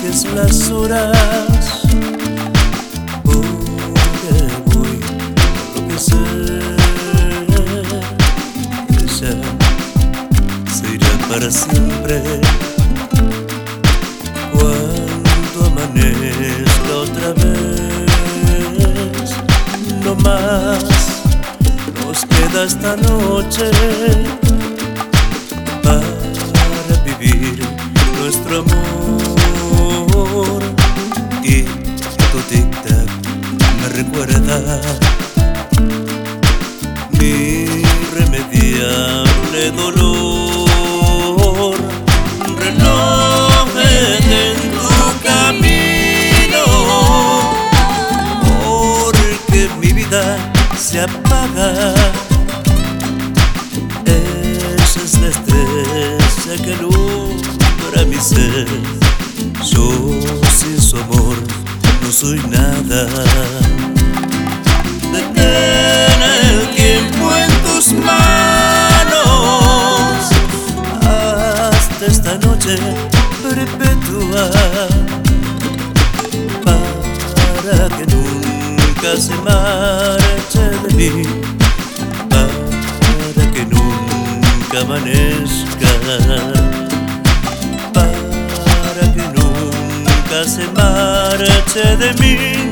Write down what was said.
marques las horas, porque voy a enloquecer. Ella se irá para siempre cuando amanezca otra vez. No más nos queda esta noche para vivir nuestro amor, y tu tic-tac me recuerda mi irremediable dolor. Reloj en tu camino, porque mi vida se apaga. Esa es la estrella que alumbra mi ser. Yo sin su amor no soy nada. Detén el tiempo en tus manos hasta esta noche perpetua, para que nunca se marche de mí, para que nunca amanezca, para que nunca se marche de mí.